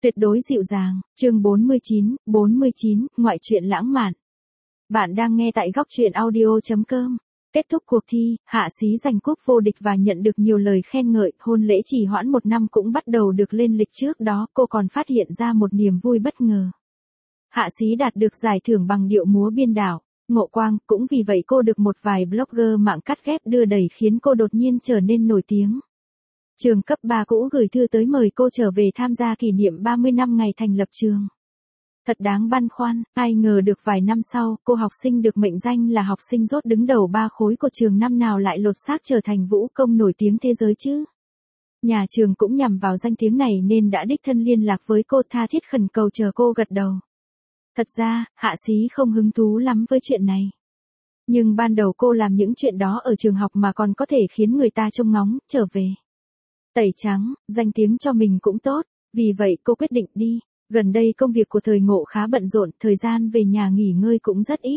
Tuyệt đối dịu dàng, chương 49, ngoại truyện lãng mạn. Bạn đang nghe tại góc truyện audio.com. Kết thúc cuộc thi, Hạ Xí giành cúp vô địch và nhận được nhiều lời khen ngợi, hôn lễ trì hoãn một năm cũng bắt đầu được lên lịch trước đó, cô còn phát hiện ra một niềm vui bất ngờ. Hạ Xí đạt được giải thưởng bằng điệu múa biên đảo, ngộ quang, cũng vì vậy cô được một vài blogger mạng cắt ghép đưa đẩy khiến cô đột nhiên trở nên nổi tiếng. Trường cấp 3 cũ gửi thư tới mời cô trở về tham gia kỷ niệm 30 năm ngày thành lập trường. Thật đáng băn khoăn, ai ngờ được vài năm sau, cô học sinh được mệnh danh là học sinh rốt đứng đầu 3 khối của trường năm nào lại lột xác trở thành vũ công nổi tiếng thế giới chứ. Nhà trường cũng nhằm vào danh tiếng này nên đã đích thân liên lạc với cô, tha thiết khẩn cầu chờ cô gật đầu. Thật ra, Hạ Xí không hứng thú lắm với chuyện này. Nhưng ban đầu cô làm những chuyện đó ở trường học mà còn có thể khiến người ta trông ngóng, trở về. Tẩy trắng, danh tiếng cho mình cũng tốt, vì vậy cô quyết định đi. Gần đây công việc của Thời Ngộ khá bận rộn, thời gian về nhà nghỉ ngơi cũng rất ít.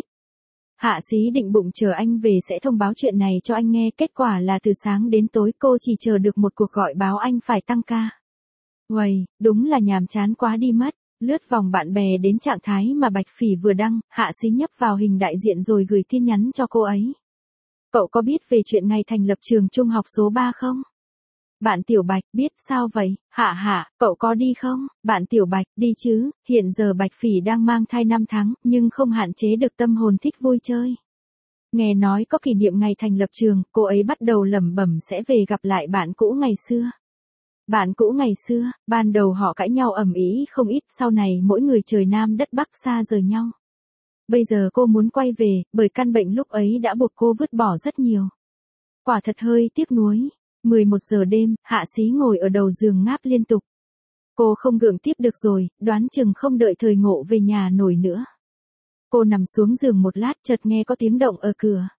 Hạ Xí định bụng chờ anh về sẽ thông báo chuyện này cho anh nghe, kết quả là từ sáng đến tối cô chỉ chờ được một cuộc gọi báo anh phải tăng ca. Uầy, đúng là nhàm chán quá đi mất. Lướt vòng bạn bè đến trạng thái mà Bạch Phỉ vừa đăng, Hạ Xí nhấp vào hình đại diện rồi gửi tin nhắn cho cô ấy. Cậu có biết về chuyện ngày thành lập trường trung học số 3 không? Bạn Tiểu Bạch, biết, sao vậy? Hạ, cậu có đi không? Bạn Tiểu Bạch, đi chứ, hiện giờ Bạch Phỉ đang mang thai 5 tháng, nhưng không hạn chế được tâm hồn thích vui chơi. Nghe nói có kỷ niệm ngày thành lập trường, cô ấy bắt đầu lẩm bẩm sẽ về gặp lại bạn cũ ngày xưa. Bạn cũ ngày xưa, ban đầu họ cãi nhau ầm ĩ không ít, sau này mỗi người trời Nam đất Bắc xa rời nhau. Bây giờ cô muốn quay về, bởi căn bệnh lúc ấy đã buộc cô vứt bỏ rất nhiều. Quả thật hơi tiếc nuối. 11 giờ đêm, Hạ Xí ngồi ở đầu giường ngáp liên tục. Cô không gượng tiếp được rồi, đoán chừng không đợi Thời Ngộ về nhà nổi nữa. Cô nằm xuống giường một lát, chợt nghe có tiếng động ở cửa.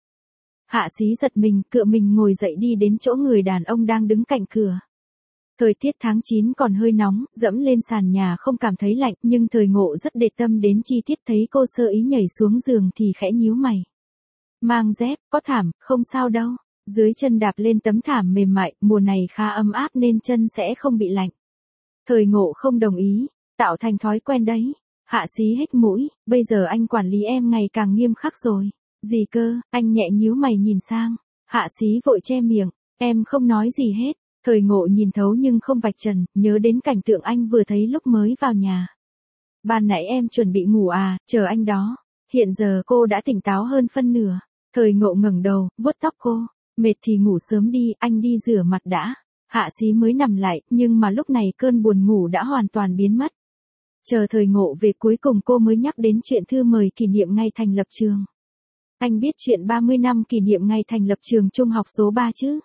Hạ Xí giật mình, cựa mình ngồi dậy đi đến chỗ người đàn ông đang đứng cạnh cửa. Thời tiết tháng 9 còn hơi nóng, dẫm lên sàn nhà không cảm thấy lạnh, nhưng Thời Ngộ rất để tâm đến chi tiết, thấy cô sơ ý nhảy xuống giường thì khẽ nhíu mày. Mang dép, có thảm, không sao đâu. Dưới chân đạp lên tấm thảm mềm mại, mùa này khá ấm áp nên chân sẽ không bị lạnh. Thời Ngộ không đồng ý, tạo thành thói quen đấy. Hạ Xí hít mũi, bây giờ anh quản lý em ngày càng nghiêm khắc rồi. Gì cơ, anh nhẹ nhíu mày nhìn sang. Hạ Xí vội che miệng, em không nói gì hết. Thời Ngộ nhìn thấu nhưng không vạch trần, nhớ đến cảnh tượng anh vừa thấy lúc mới vào nhà. Ban nãy em chuẩn bị ngủ à, chờ anh đó. Hiện giờ cô đã tỉnh táo hơn phân nửa. Thời Ngộ ngẩng đầu, vuốt tóc cô. Mệt thì ngủ sớm đi, anh đi rửa mặt đã. Hạ Xí mới nằm lại, nhưng mà lúc này cơn buồn ngủ đã hoàn toàn biến mất. Chờ Thời Ngộ về cuối cùng cô mới nhắc đến chuyện thư mời kỷ niệm ngày thành lập trường. Anh biết chuyện 30 năm kỷ niệm ngày thành lập trường trung học số 3 chứ?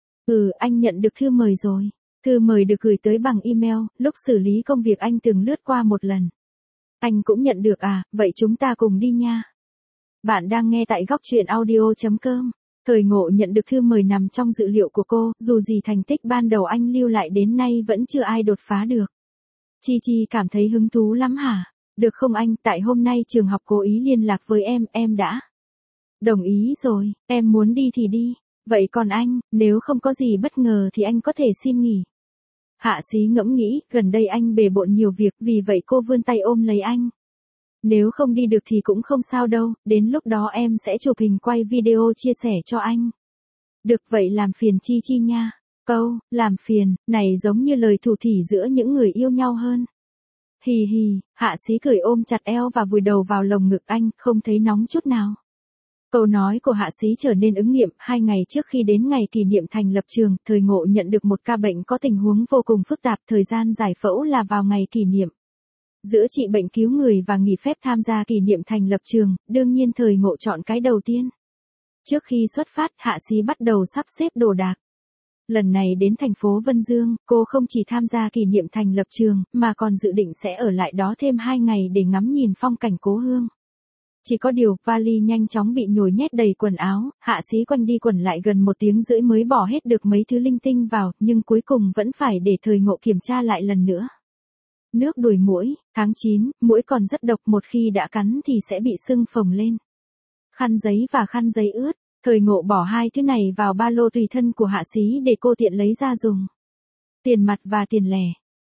Anh nhận được thư mời rồi. Thư mời được gửi tới bằng email, lúc xử lý công việc anh từng lướt qua một lần. Anh cũng nhận được à, vậy chúng ta cùng đi nha. Bạn đang nghe tại góc truyện audio.com. Thời Ngộ nhận được thư mời nằm trong dự liệu của cô, dù gì thành tích ban đầu anh lưu lại đến nay vẫn chưa ai đột phá được. Chi cảm thấy hứng thú lắm hả? Được không anh, tại hôm nay trường học cố ý liên lạc với em đã đồng ý rồi, em muốn đi thì đi. Vậy còn anh, nếu không có gì bất ngờ thì anh có thể xin nghỉ. Hạ Xí ngẫm nghĩ, gần đây anh bề bộn nhiều việc, vì vậy cô vươn tay ôm lấy anh. Nếu không đi được thì cũng không sao đâu, đến lúc đó em sẽ chụp hình quay video chia sẻ cho anh. Được vậy làm phiền Chi nha. Câu, làm phiền, này giống như lời thủ thỉ giữa những người yêu nhau hơn. Hì, Hạ Xí cười ôm chặt eo và vùi đầu vào lồng ngực anh, không thấy nóng chút nào. Câu nói của Hạ Xí trở nên ứng nghiệm, 2 ngày trước khi đến ngày kỷ niệm thành lập trường, Thời Ngộ nhận được một ca bệnh có tình huống vô cùng phức tạp, thời gian giải phẫu là vào ngày kỷ niệm. Giữa trị bệnh cứu người và nghỉ phép tham gia kỷ niệm thành lập trường, đương nhiên Thời Ngộ chọn cái đầu tiên. Trước khi xuất phát, Hạ Xí bắt đầu sắp xếp đồ đạc. Lần này đến thành phố Vân Dương, cô không chỉ tham gia kỷ niệm thành lập trường, mà còn dự định sẽ ở lại đó thêm 2 ngày để ngắm nhìn phong cảnh cố hương. Chỉ có điều, vali nhanh chóng bị nhồi nhét đầy quần áo, Hạ Xí quanh đi quẩn lại gần 1 tiếng rưỡi mới bỏ hết được mấy thứ linh tinh vào, nhưng cuối cùng vẫn phải để Thời Ngộ kiểm tra lại lần nữa. Nước đuổi muỗi, tháng 9, muỗi còn rất độc, một khi đã cắn thì sẽ bị sưng phồng lên. Khăn giấy và khăn giấy ướt, Thời Ngộ bỏ 2 thứ này vào ba lô tùy thân của Hạ Xí để cô tiện lấy ra dùng. Tiền mặt và tiền lẻ.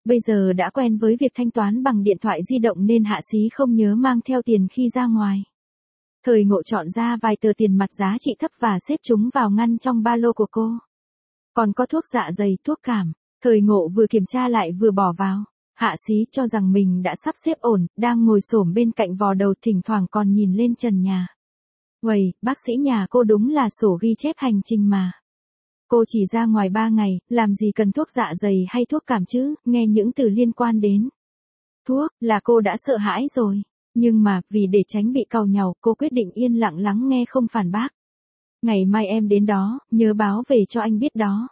Bây giờ đã quen với việc thanh toán bằng điện thoại di động nên Hạ Xí không nhớ mang theo tiền khi ra ngoài. Thời Ngộ chọn ra vài tờ tiền mặt giá trị thấp và xếp chúng vào ngăn trong ba lô của cô. Còn có thuốc dạ dày, thuốc cảm. Thời Ngộ vừa kiểm tra lại vừa bỏ vào. Hạ Xí cho rằng mình đã sắp xếp ổn, đang ngồi xổm bên cạnh vò đầu thỉnh thoảng còn nhìn lên trần nhà. Uầy, bác sĩ nhà cô đúng là sổ ghi chép hành trình mà. Cô chỉ ra ngoài 3 ngày, làm gì cần thuốc dạ dày hay thuốc cảm chứ, nghe những từ liên quan đến thuốc, là cô đã sợ hãi rồi. Nhưng mà, vì để tránh bị càu nhàu, cô quyết định yên lặng lắng nghe không phản bác. Ngày mai em đến đó, nhớ báo về cho anh biết đó.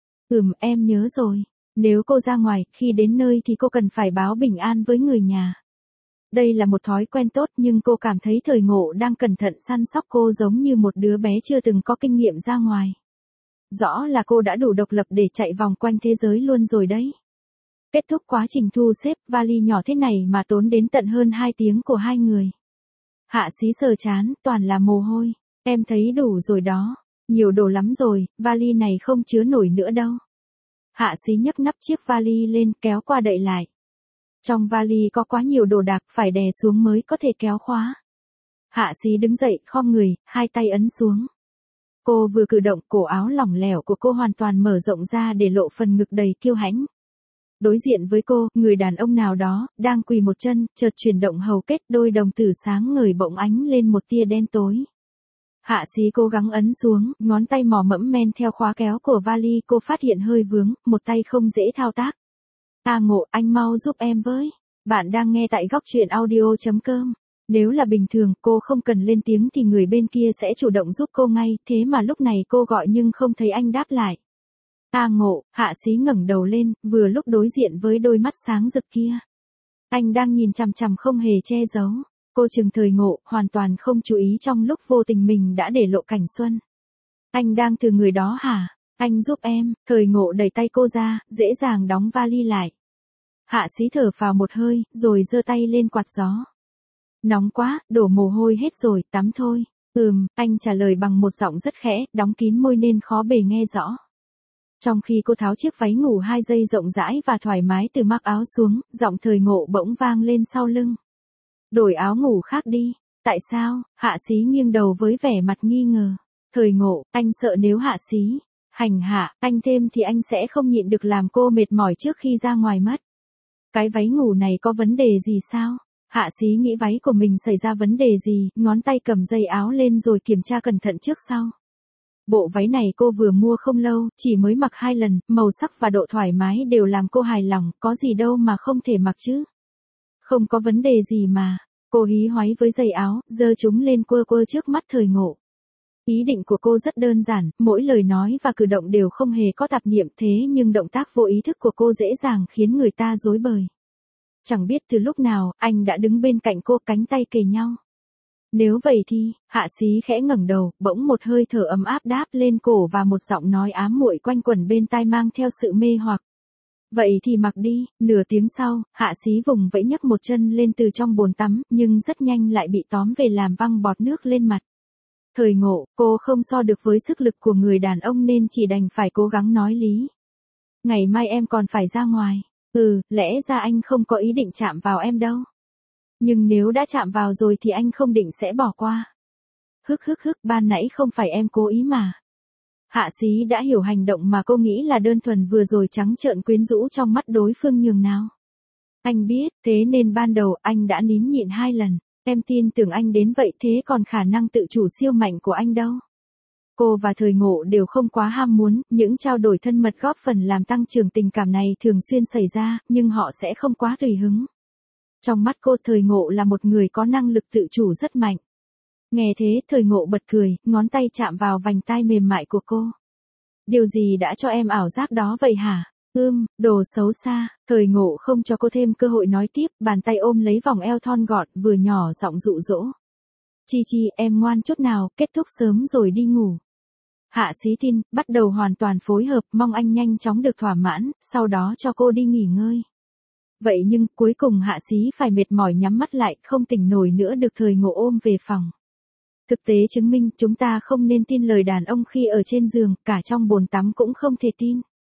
Em nhớ rồi. Nếu cô ra ngoài, khi đến nơi thì cô cần phải báo bình an với người nhà. Đây là một thói quen tốt nhưng cô cảm thấy Thời Ngộ đang cẩn thận săn sóc cô giống như một đứa bé chưa từng có kinh nghiệm ra ngoài. Rõ là cô đã đủ độc lập để chạy vòng quanh thế giới luôn rồi đấy. Kết thúc quá trình thu xếp vali nhỏ thế này mà tốn đến tận hơn 2 tiếng của hai người. Hạ Xí sờ chán, toàn là mồ hôi. Em thấy đủ rồi đó. Nhiều đồ lắm rồi, vali này không chứa nổi nữa đâu. Hạ Xí nhấc nắp chiếc vali lên kéo qua đậy lại. Trong vali có quá nhiều đồ đạc phải đè xuống mới có thể kéo khóa. Hạ Xí đứng dậy khom người, hai tay ấn xuống. Cô vừa cử động cổ áo lỏng lẻo của cô hoàn toàn mở rộng ra để lộ phần ngực đầy kiêu hãnh. Đối diện với cô, người đàn ông nào đó, đang quỳ một chân, chợt chuyển động hầu kết đôi đồng tử sáng ngời bỗng ánh lên một tia đen tối. Hạ Xí cố gắng ấn xuống, ngón tay mò mẫm men theo khóa kéo của vali cô phát hiện hơi vướng, một tay không dễ thao tác. Ngộ, anh mau giúp em với. Bạn đang nghe tại góc truyện audio.com. Nếu là bình thường cô không cần lên tiếng thì người bên kia sẽ chủ động giúp cô ngay, thế mà lúc này cô gọi nhưng không thấy anh đáp lại. Ngộ, Hạ Xí ngẩng đầu lên, vừa lúc đối diện với đôi mắt sáng rực kia. Anh đang nhìn chằm chằm không hề che giấu. Cô chừng Thời Ngộ, hoàn toàn không chú ý trong lúc vô tình mình đã để lộ cảnh xuân. Anh đang từ người đó hả? Anh giúp em. Thời Ngộ đẩy tay cô ra, dễ dàng đóng vali lại. Hạ Xí thở phào một hơi, rồi giơ tay lên quạt gió. Nóng quá, đổ mồ hôi hết rồi, tắm thôi. Anh trả lời bằng một giọng rất khẽ, đóng kín môi nên khó bề nghe rõ. Trong khi cô tháo chiếc váy ngủ 2 dây rộng rãi và thoải mái từ mắc áo xuống, giọng Thời Ngộ bỗng vang lên sau lưng. Đổi áo ngủ khác đi. Tại sao? Hạ Xí nghiêng đầu với vẻ mặt nghi ngờ. Thời Ngộ, anh sợ nếu Hạ Xí hành hạ anh thêm thì anh sẽ không nhịn được làm cô mệt mỏi trước khi ra ngoài mất. Cái váy ngủ này có vấn đề gì sao? Hạ Xí nghĩ váy của mình xảy ra vấn đề gì, ngón tay cầm dây áo lên rồi kiểm tra cẩn thận trước sau. Bộ váy này cô vừa mua không lâu, chỉ mới mặc 2 lần, màu sắc và độ thoải mái đều làm cô hài lòng, có gì đâu mà không thể mặc chứ. Không có vấn đề gì mà. Cô hí hoáy với giày áo, giơ chúng lên quơ quơ trước mắt Thời Ngộ. Ý định của cô rất đơn giản, mỗi lời nói và cử động đều không hề có tạp niệm, thế nhưng động tác vô ý thức của cô dễ dàng khiến người ta rối bời. Chẳng biết từ lúc nào, anh đã đứng bên cạnh cô, cánh tay kề nhau. Nếu vậy thì, Hạ Xí khẽ ngẩng đầu, bỗng một hơi thở ấm áp đáp lên cổ và một giọng nói ám muội quanh quẩn bên tai mang theo sự mê hoặc. Vậy thì mặc đi. Nửa tiếng sau, Hạ Xí vùng vẫy nhấc một chân lên từ trong bồn tắm, nhưng rất nhanh lại bị tóm về làm văng bọt nước lên mặt. Thời Ngộ, cô không so được với sức lực của người đàn ông nên chỉ đành phải cố gắng nói lý. Ngày mai em còn phải ra ngoài. Lẽ ra anh không có ý định chạm vào em đâu. Nhưng nếu đã chạm vào rồi thì anh không định sẽ bỏ qua. Ban nãy không phải em cố ý mà. Hạ Xí đã hiểu hành động mà cô nghĩ là đơn thuần vừa rồi trắng trợn quyến rũ trong mắt đối phương nhường nào. Anh biết, thế nên ban đầu anh đã nín nhịn 2 lần. Em tin tưởng anh đến vậy thế còn khả năng tự chủ siêu mạnh của anh đâu. Cô và Thời Ngộ đều không quá ham muốn, những trao đổi thân mật góp phần làm tăng trưởng tình cảm này thường xuyên xảy ra, nhưng họ sẽ không quá tùy hứng. Trong mắt cô, Thời Ngộ là một người có năng lực tự chủ rất mạnh. Nghe thế, Thời Ngộ bật cười, ngón tay chạm vào vành tai mềm mại của cô. Điều gì đã cho em ảo giác đó vậy hả? Đồ xấu xa. Thời Ngộ không cho cô thêm cơ hội nói tiếp, bàn tay ôm lấy vòng eo thon gọn, vừa nhỏ giọng dụ dỗ. Chi, em ngoan chút nào, kết thúc sớm rồi đi ngủ. Hạ Xí tin, bắt đầu hoàn toàn phối hợp, mong anh nhanh chóng được thỏa mãn, sau đó cho cô đi nghỉ ngơi. Vậy nhưng, cuối cùng Hạ Xí phải mệt mỏi nhắm mắt lại, không tỉnh nổi nữa được Thời Ngộ ôm về phòng. Thực tế chứng minh, chúng ta không nên tin lời đàn ông khi ở trên giường, cả trong bồn tắm cũng không thể tin.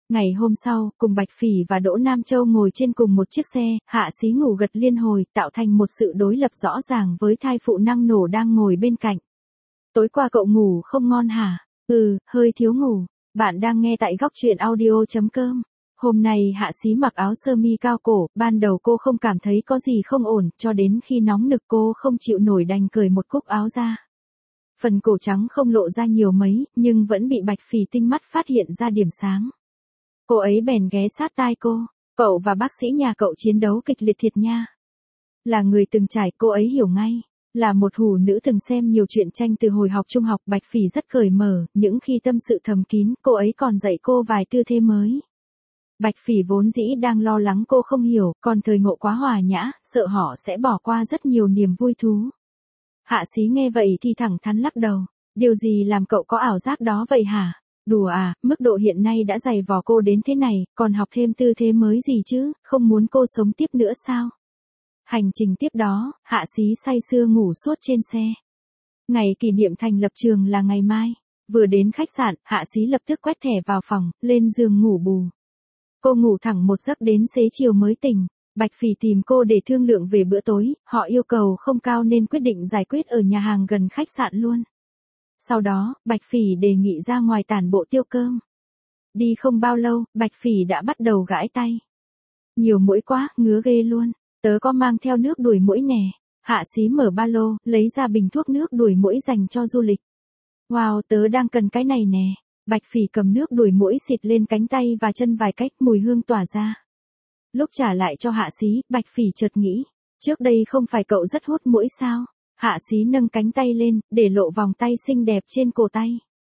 Ngày hôm sau, cùng Bạch Phỉ và Đỗ Nam Châu ngồi trên cùng một chiếc xe, Hạ Xí ngủ gật liên hồi, tạo thành một sự đối lập rõ ràng với thai phụ năng nổ đang ngồi bên cạnh. Tối qua cậu ngủ không ngon hả? Ừ, hơi thiếu ngủ. Bạn đang nghe tại góc truyện audio.com. Hôm nay Hạ Xí mặc áo sơ mi cao cổ, ban đầu cô không cảm thấy có gì không ổn, cho đến khi nóng nực cô không chịu nổi đành cởi một cúc áo ra. Phần cổ trắng không lộ ra nhiều mấy, nhưng vẫn bị Bạch Phỉ tinh mắt phát hiện ra điểm sáng. Cô ấy bèn ghé sát tai cô. Cậu và bác sĩ nhà cậu chiến đấu kịch liệt thiệt nha. Là người từng trải, cô ấy hiểu ngay. Là một hủ nữ từng xem nhiều truyện tranh từ hồi học trung học, Bạch Phỉ rất cởi mở, những khi tâm sự thầm kín, cô ấy còn dạy cô vài tư thế mới. Bạch Phỉ vốn dĩ đang lo lắng cô không hiểu, còn Thời Ngộ quá hòa nhã, sợ họ sẽ bỏ qua rất nhiều niềm vui thú. Hạ Xí nghe vậy thì thẳng thắn lắc đầu. Điều gì làm cậu có ảo giác đó vậy hả? Đùa à, mức độ hiện nay đã dày vò cô đến thế này, còn học thêm tư thế mới gì chứ, không muốn cô sống tiếp nữa sao? Hành trình tiếp đó, Hạ Xí say sưa ngủ suốt trên xe. Ngày kỷ niệm thành lập trường là ngày mai. Vừa đến khách sạn, Hạ Xí lập tức quét thẻ vào phòng, lên giường ngủ bù. Cô ngủ thẳng một giấc đến xế chiều mới tỉnh. Bạch Phỉ tìm cô để thương lượng về bữa tối, họ yêu cầu không cao nên quyết định giải quyết ở nhà hàng gần khách sạn luôn. Sau đó, Bạch Phỉ đề nghị ra ngoài tản bộ tiêu cơm. Đi không bao lâu, Bạch Phỉ đã bắt đầu gãi tay. Nhiều muỗi quá, ngứa ghê luôn. Tớ có mang theo nước đuổi muỗi nè. Hạ Xí mở ba lô, lấy ra bình thuốc nước đuổi muỗi dành cho du lịch. Wow, tớ đang cần cái này nè. Bạch Phỉ cầm nước đuổi muỗi xịt lên cánh tay và chân vài cách, mùi hương tỏa ra. Lúc trả lại cho Hạ Xí, Bạch Phỉ chợt nghĩ, trước đây không phải cậu rất hút muỗi sao? Hạ Xí nâng cánh tay lên, để lộ vòng tay xinh đẹp trên cổ tay.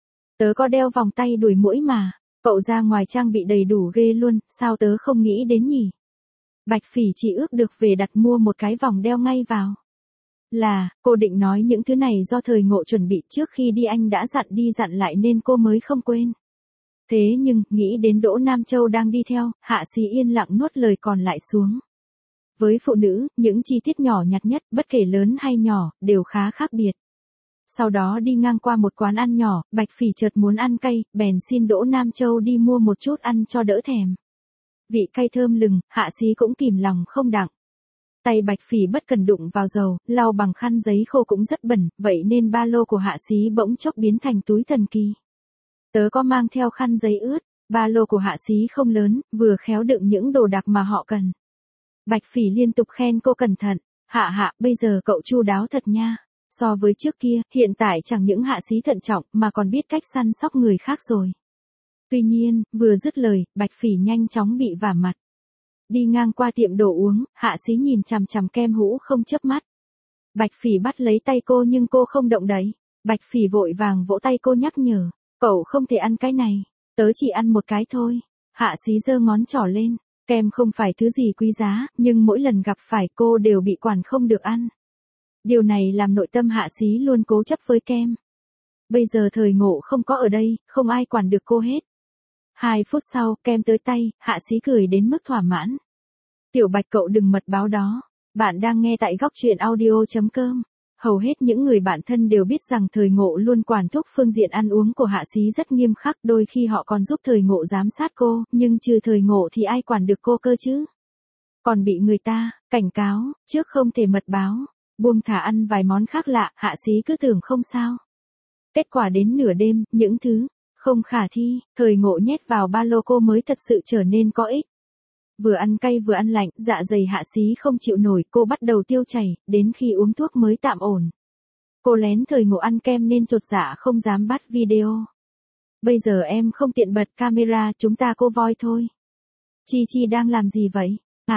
Tớ có đeo vòng tay đuổi muỗi mà, cậu ra ngoài trang bị đầy đủ ghê luôn, sao tớ không nghĩ đến nhỉ? Bạch Phỉ chỉ ước được về đặt mua một cái vòng đeo ngay vào. Cô định nói những thứ này do Thời Ngộ chuẩn bị trước khi đi, anh đã dặn đi dặn lại nên cô mới không quên. Thế nhưng, nghĩ đến Đỗ Nam Châu đang đi theo, Hạ Xí yên lặng nuốt lời còn lại xuống. Với phụ nữ, những chi tiết nhỏ nhặt nhất, bất kể lớn hay nhỏ, đều khá khác biệt. Sau đó đi ngang qua một quán ăn nhỏ, Bạch Phỉ chợt muốn ăn cay, bèn xin Đỗ Nam Châu đi mua một chút ăn cho đỡ thèm. Vị cay thơm lừng, Hạ Xí cũng kìm lòng không đặng. Tay Bạch Phỉ bất cần đụng vào dầu, lau bằng khăn giấy khô cũng rất bẩn, vậy nên ba lô của Hạ Xí bỗng chốc biến thành túi thần kỳ. Tớ có mang theo khăn giấy ướt, ba lô của Hạ Xí không lớn, vừa khéo đựng những đồ đạc mà họ cần. Bạch Phỉ liên tục khen cô cẩn thận. Hạ, bây giờ cậu chu đáo thật nha. So với trước kia, hiện tại chẳng những Hạ Xí thận trọng mà còn biết cách săn sóc người khác rồi. Tuy nhiên, vừa dứt lời, Bạch Phỉ nhanh chóng bị vả mặt. Đi ngang qua tiệm đồ uống, Hạ Xí nhìn chằm chằm kem hũ không chớp mắt. Bạch Phỉ bắt lấy tay cô nhưng cô không động đậy. Bạch Phỉ vội vàng vỗ tay cô nhắc nhở. Cậu không thể ăn cái này. Tớ chỉ ăn một cái thôi. Hạ Xí giơ ngón trỏ lên. Kem không phải thứ gì quý giá, nhưng mỗi lần gặp phải cô đều bị quản không được ăn. Điều này làm nội tâm Hạ Xí luôn cố chấp với kem. Bây giờ Thời Ngộ không có ở đây, không ai quản được cô hết. 2 phút sau, kem tới tay, Hạ Xí cười đến mức thỏa mãn. Tiểu Bạch cậu đừng mật báo đó. Bạn đang nghe tại góc truyện audio.com. Hầu hết những người bạn thân đều biết rằng Thời Ngộ luôn quản thúc phương diện ăn uống của Hạ Xí rất nghiêm khắc, đôi khi họ còn giúp Thời Ngộ giám sát cô, nhưng trừ Thời Ngộ thì ai quản được cô cơ chứ? Còn bị người ta cảnh cáo, trước không thể mật báo, buông thả ăn vài món khác lạ, Hạ Xí cứ tưởng không sao. Kết quả đến nửa đêm, những thứ không khả thi, Thời Ngộ nhét vào ba lô cô mới thật sự trở nên có ích. Vừa ăn cay vừa ăn lạnh, dạ dày Hạ Xí không chịu nổi, cô bắt đầu tiêu chảy, đến khi uống thuốc mới tạm ổn. Cô lén Thời Ngộ ăn kem nên chột dạ không dám bắt video. Bây giờ em không tiện bật camera, chúng ta cô voi thôi. Chi đang làm gì vậy?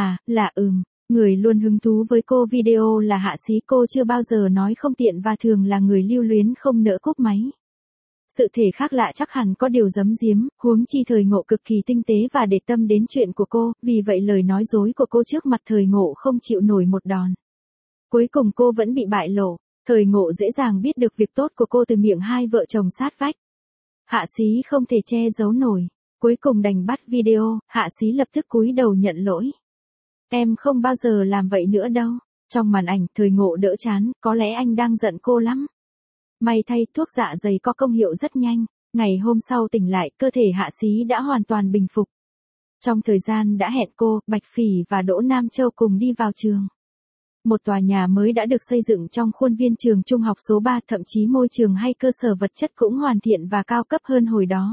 Người luôn hứng thú với cô video là Hạ Xí, cô chưa bao giờ nói không tiện và thường là người lưu luyến không nỡ cúp máy. Sự thể khác lạ chắc hẳn có điều giấu giếm, huống chi Thời Ngộ cực kỳ tinh tế và để tâm đến chuyện của cô, vì vậy lời nói dối của cô trước mặt Thời Ngộ không chịu nổi một đòn. Cuối cùng cô vẫn bị bại lộ, Thời Ngộ dễ dàng biết được việc tốt của cô từ miệng hai vợ chồng sát vách. Hạ Xí không thể che giấu nổi, cuối cùng đành bắt video, Hạ Xí lập tức cúi đầu nhận lỗi. Em không bao giờ làm vậy nữa đâu. Trong màn ảnh, Thời Ngộ đỡ chán, có lẽ anh đang giận cô lắm. May thay, thuốc dạ dày có công hiệu rất nhanh. Ngày hôm sau tỉnh lại, cơ thể Hạ Xí đã hoàn toàn bình phục. Trong thời gian đã hẹn cô, Bạch Phỉ và Đỗ Nam Châu cùng đi vào trường. Một tòa nhà mới đã được xây dựng trong khuôn viên trường trung học số 3, thậm chí môi trường hay cơ sở vật chất cũng hoàn thiện và cao cấp hơn hồi đó.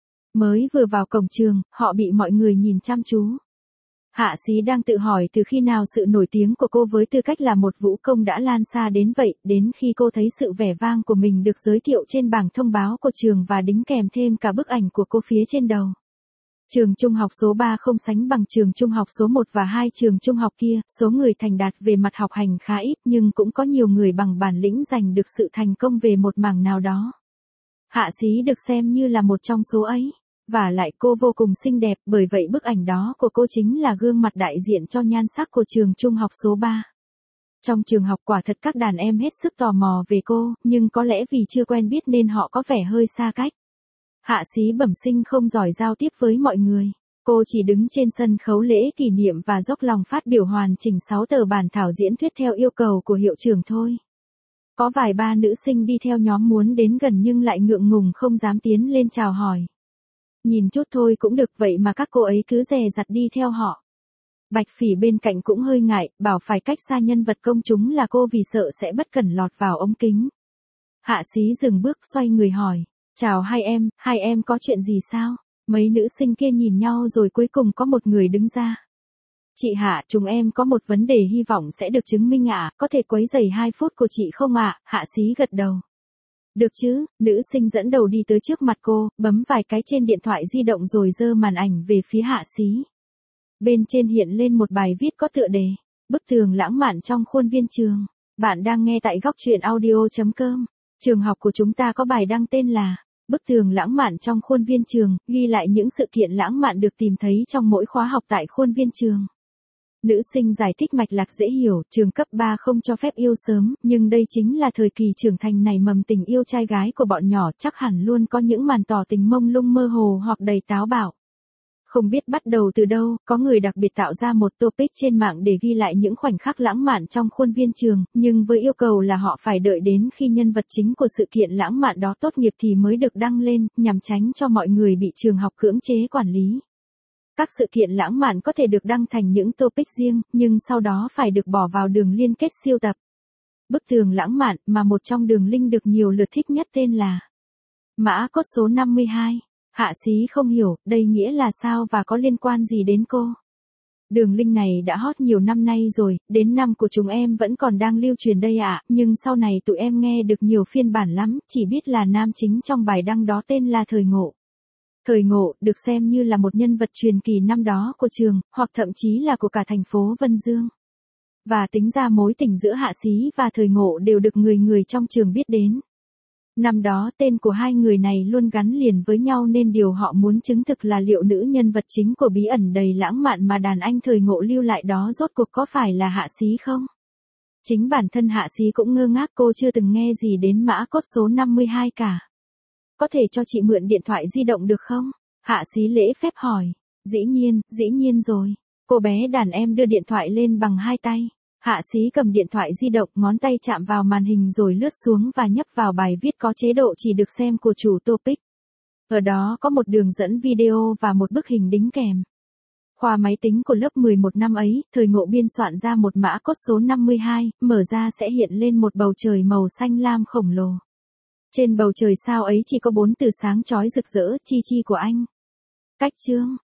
Mới vừa vào cổng trường, họ bị mọi người nhìn chăm chú. Hạ Xí đang tự hỏi từ khi nào sự nổi tiếng của cô với tư cách là một vũ công đã lan xa đến vậy, đến khi cô thấy sự vẻ vang của mình được giới thiệu trên bảng thông báo của trường và đính kèm thêm cả bức ảnh của cô phía trên đầu. Trường trung học số 3 không sánh bằng trường trung học số 1 và 2 trường trung học kia, số người thành đạt về mặt học hành khá ít nhưng cũng có nhiều người bằng bản lĩnh giành được sự thành công về một mảng nào đó. Hạ Xí được xem như là một trong số ấy. Và lại cô vô cùng xinh đẹp, bởi vậy bức ảnh đó của cô chính là gương mặt đại diện cho nhan sắc của trường trung học số 3. Trong trường học quả thật các đàn em hết sức tò mò về cô, nhưng có lẽ vì chưa quen biết nên họ có vẻ hơi xa cách. Hạ Xí bẩm sinh không giỏi giao tiếp với mọi người. Cô chỉ đứng trên sân khấu lễ kỷ niệm và dốc lòng phát biểu hoàn chỉnh 6 tờ bản thảo diễn thuyết theo yêu cầu của hiệu trưởng thôi. Có vài ba nữ sinh đi theo nhóm muốn đến gần nhưng lại ngượng ngùng không dám tiến lên chào hỏi. Nhìn chút thôi cũng được, vậy mà các cô ấy cứ dè dặt đi theo họ. Bạch Phỉ bên cạnh cũng hơi ngại, bảo phải cách xa nhân vật công chúng là cô vì sợ sẽ bất cẩn lọt vào ống kính. Hạ Xí dừng bước xoay người hỏi, chào hai em có chuyện gì sao? Mấy nữ sinh kia nhìn nhau rồi cuối cùng có một người đứng ra. Chị Hạ, chúng em có một vấn đề hy vọng sẽ được chứng minh ạ, có thể quấy rầy 2 phút của chị không ạ? Hạ Xí gật đầu. Được chứ, nữ sinh dẫn đầu đi tới trước mặt cô, bấm vài cái trên điện thoại di động rồi giơ màn ảnh về phía Hạ Xí. Bên trên hiện lên một bài viết có tựa đề, bức tường lãng mạn trong khuôn viên trường. Bạn đang nghe tại góc truyện audio.com. Trường học của chúng ta có bài đăng tên là, bức tường lãng mạn trong khuôn viên trường, ghi lại những sự kiện lãng mạn được tìm thấy trong mỗi khóa học tại khuôn viên trường. Nữ sinh giải thích mạch lạc dễ hiểu, trường cấp 3 không cho phép yêu sớm, nhưng đây chính là thời kỳ trưởng thành nảy mầm tình yêu trai gái của bọn nhỏ, chắc hẳn luôn có những màn tỏ tình mông lung mơ hồ hoặc đầy táo bạo. Không biết bắt đầu từ đâu, có người đặc biệt tạo ra một topic trên mạng để ghi lại những khoảnh khắc lãng mạn trong khuôn viên trường, nhưng với yêu cầu là họ phải đợi đến khi nhân vật chính của sự kiện lãng mạn đó tốt nghiệp thì mới được đăng lên, nhằm tránh cho mọi người bị trường học cưỡng chế quản lý. Các sự kiện lãng mạn có thể được đăng thành những topic riêng, nhưng sau đó phải được bỏ vào đường liên kết siêu tập. Bức tường lãng mạn mà một trong đường link được nhiều lượt thích nhất tên là mã code số 52. Hạ Xí không hiểu, đây nghĩa là sao và có liên quan gì đến cô. Đường link này đã hot nhiều năm nay rồi, đến năm của chúng em vẫn còn đang lưu truyền đây ạ, nhưng sau này tụi em nghe được nhiều phiên bản lắm, chỉ biết là nam chính trong bài đăng đó tên là Thời Ngộ. Thời Ngộ được xem như là một nhân vật truyền kỳ năm đó của trường, hoặc thậm chí là của cả thành phố Vân Dương. Và tính ra mối tình giữa Hạ Xí và Thời Ngộ đều được người người trong trường biết đến. Năm đó tên của hai người này luôn gắn liền với nhau nên điều họ muốn chứng thực là liệu nữ nhân vật chính của bí ẩn đầy lãng mạn mà đàn anh Thời Ngộ lưu lại đó rốt cuộc có phải là Hạ Xí không? Chính bản thân Hạ Xí cũng ngơ ngác, cô chưa từng nghe gì đến mã code số 52 cả. Có thể cho chị mượn điện thoại di động được không? Hạ Xí lễ phép hỏi. Dĩ nhiên rồi. Cô bé đàn em đưa điện thoại lên bằng hai tay. Hạ Xí cầm điện thoại di động, ngón tay chạm vào màn hình rồi lướt xuống và nhấp vào bài viết có chế độ chỉ được xem của chủ topic. Ở đó có một đường dẫn video và một bức hình đính kèm. Khoa máy tính của lớp 11 năm ấy, Thời Ngộ biên soạn ra một mã code số 52, mở ra sẽ hiện lên một bầu trời màu xanh lam khổng lồ. Trên bầu trời sao ấy chỉ có 4 từ sáng chói rực rỡ, chi chi của anh. Cách chương.